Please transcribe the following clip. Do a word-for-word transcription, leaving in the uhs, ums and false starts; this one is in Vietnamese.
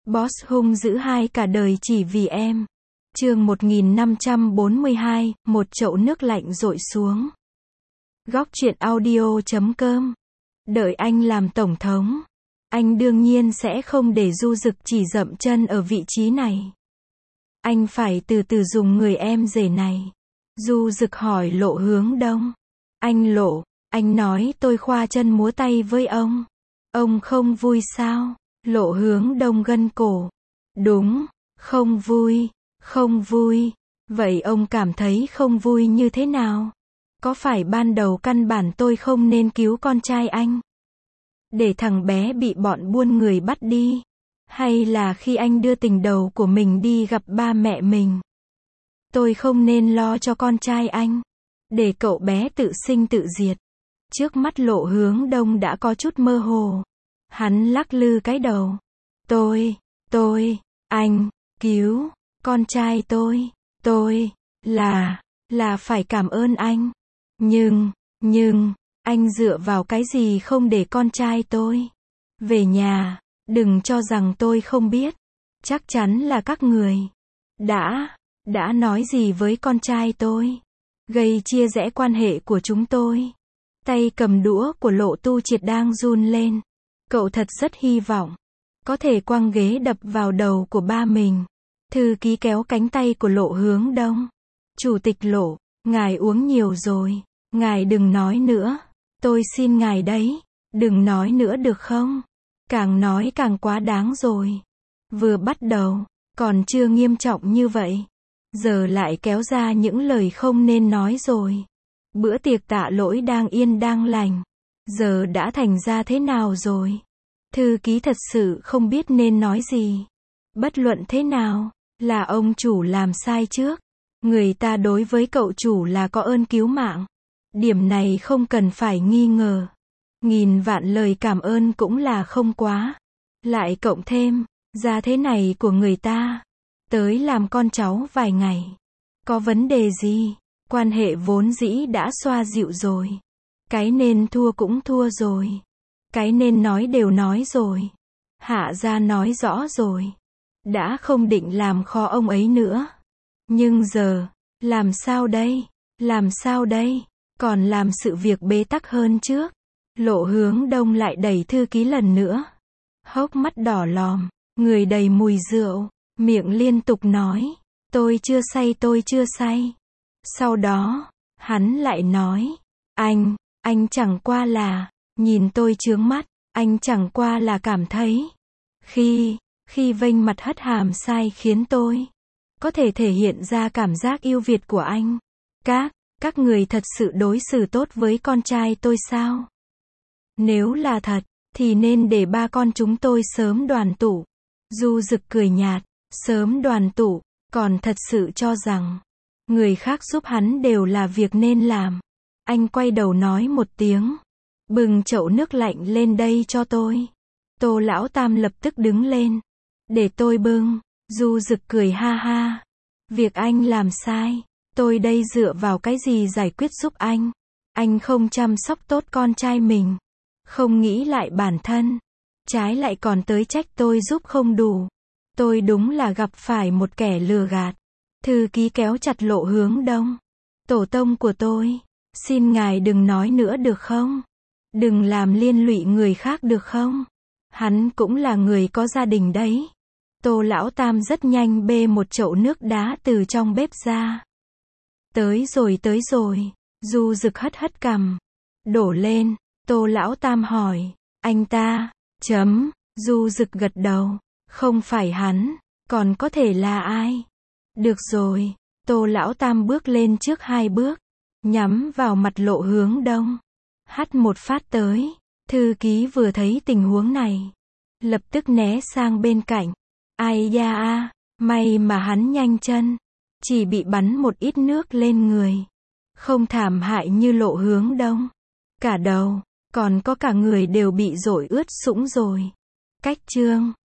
Boss hung dữ hai cả đời chỉ vì em. Chương một nghìn năm trăm bốn mươi hai, một chậu nước lạnh dội xuống. Góc truyện audio chấm com. Đợi anh làm tổng thống, anh đương nhiên sẽ không để Du Dực chỉ dậm chân ở vị trí này. Anh phải từ từ dùng người em rể này. Du Dực hỏi Lộ Hướng Đông. Anh Lộ, anh nói tôi khoa chân múa tay với ông. Ông không vui sao? Lộ Hướng Đông gân cổ. Đúng, không vui, không vui. Vậy ông cảm thấy không vui như thế nào? Có phải ban đầu căn bản tôi không nên cứu con trai anh, để thằng bé bị bọn buôn người bắt đi? Hay là khi anh đưa tình đầu của mình đi gặp ba mẹ mình, tôi không nên lo cho con trai anh, để cậu bé tự sinh tự diệt? Trước mắt Lộ Hướng Đông đã có chút mơ hồ. Hắn lắc lư cái đầu. Tôi, tôi, anh, cứu con trai tôi, tôi, là, là phải cảm ơn anh. Nhưng, nhưng, anh dựa vào cái gì không để con trai tôi về nhà? Đừng cho rằng tôi không biết. Chắc chắn là các người đã, đã nói gì với con trai tôi, gây chia rẽ quan hệ của chúng tôi. Tay cầm đũa của Lộ Tu Triệt đang run lên. Cậu thật rất hy vọng có thể quăng ghế đập vào đầu của ba mình. Thư ký kéo cánh tay của Lộ Hướng Đông. Chủ tịch Lộ, ngài uống nhiều rồi, ngài đừng nói nữa. Tôi xin ngài đấy, đừng nói nữa được không? Càng nói càng quá đáng rồi. Vừa bắt đầu, còn chưa nghiêm trọng như vậy, giờ lại kéo ra những lời không nên nói rồi. Bữa tiệc tạ lỗi đang yên đang lành, giờ đã thành ra thế nào rồi? Thư ký thật sự không biết nên nói gì. Bất luận thế nào, là ông chủ làm sai trước. Người ta đối với cậu chủ là có ơn cứu mạng. Điểm này không cần phải nghi ngờ. Nghìn vạn lời cảm ơn cũng là không quá. Lại cộng thêm, ra thế này của người ta, tới làm con cháu vài ngày. Có vấn đề gì? Quan hệ vốn dĩ đã xoa dịu rồi. Cái nên thua cũng thua rồi. Cái nên nói đều nói rồi. Hạ gia nói rõ rồi. Đã không định làm khó ông ấy nữa. Nhưng giờ, làm sao đây? Làm sao đây? Còn làm sự việc bế tắc hơn trước. Lộ Hướng Đông lại đẩy thư ký lần nữa. Hốc mắt đỏ lòm, người đầy mùi rượu, miệng liên tục nói. Tôi chưa say, tôi chưa say. Sau đó, hắn lại nói. Anh, anh chẳng qua là, nhìn tôi chướng mắt, anh chẳng qua là cảm thấy. Khi, khi vênh mặt hất hàm sai khiến tôi có thể thể hiện ra cảm giác yêu Việt của anh. Các, các người thật sự đối xử tốt với con trai tôi sao? Nếu là thật, thì nên để ba con chúng tôi sớm đoàn tụ. Du Dực cười nhạt, sớm đoàn tụ, còn thật sự cho rằng người khác giúp hắn đều là việc nên làm. Anh quay đầu nói một tiếng. Bừng chậu nước lạnh lên đây cho tôi. Tô Lão Tam lập tức đứng lên. Để tôi bưng. Du Dực cười ha ha. Việc anh làm sai, tôi đây dựa vào cái gì giải quyết giúp anh? Anh không chăm sóc tốt con trai mình, không nghĩ lại bản thân, trái lại còn tới trách tôi giúp không đủ. Tôi đúng là gặp phải một kẻ lừa gạt. Thư ký kéo chặt Lộ Hướng Đông. Tổ tông của tôi, xin ngài đừng nói nữa được không? Đừng làm liên lụy người khác được không? Hắn cũng là người có gia đình đấy. Tô Lão Tam rất nhanh bê một chậu nước đá từ trong bếp ra. Tới rồi tới rồi. Du Dực hất hất cằm. Đổ lên. Tô Lão Tam hỏi. Anh ta, chấm. Du Dực gật đầu. Không phải hắn, còn có thể là ai? Được rồi. Tô Lão Tam bước lên trước hai bước, nhắm vào mặt Lộ Hướng Đông. Hắt một phát tới. Thư ký vừa thấy tình huống này, lập tức né sang bên cạnh. Ai da a, may mà hắn nhanh chân, chỉ bị bắn một ít nước lên người, không thảm hại như Lộ Hướng Đông. Cả đầu, còn có cả người đều bị dội ướt sũng rồi. Cách chương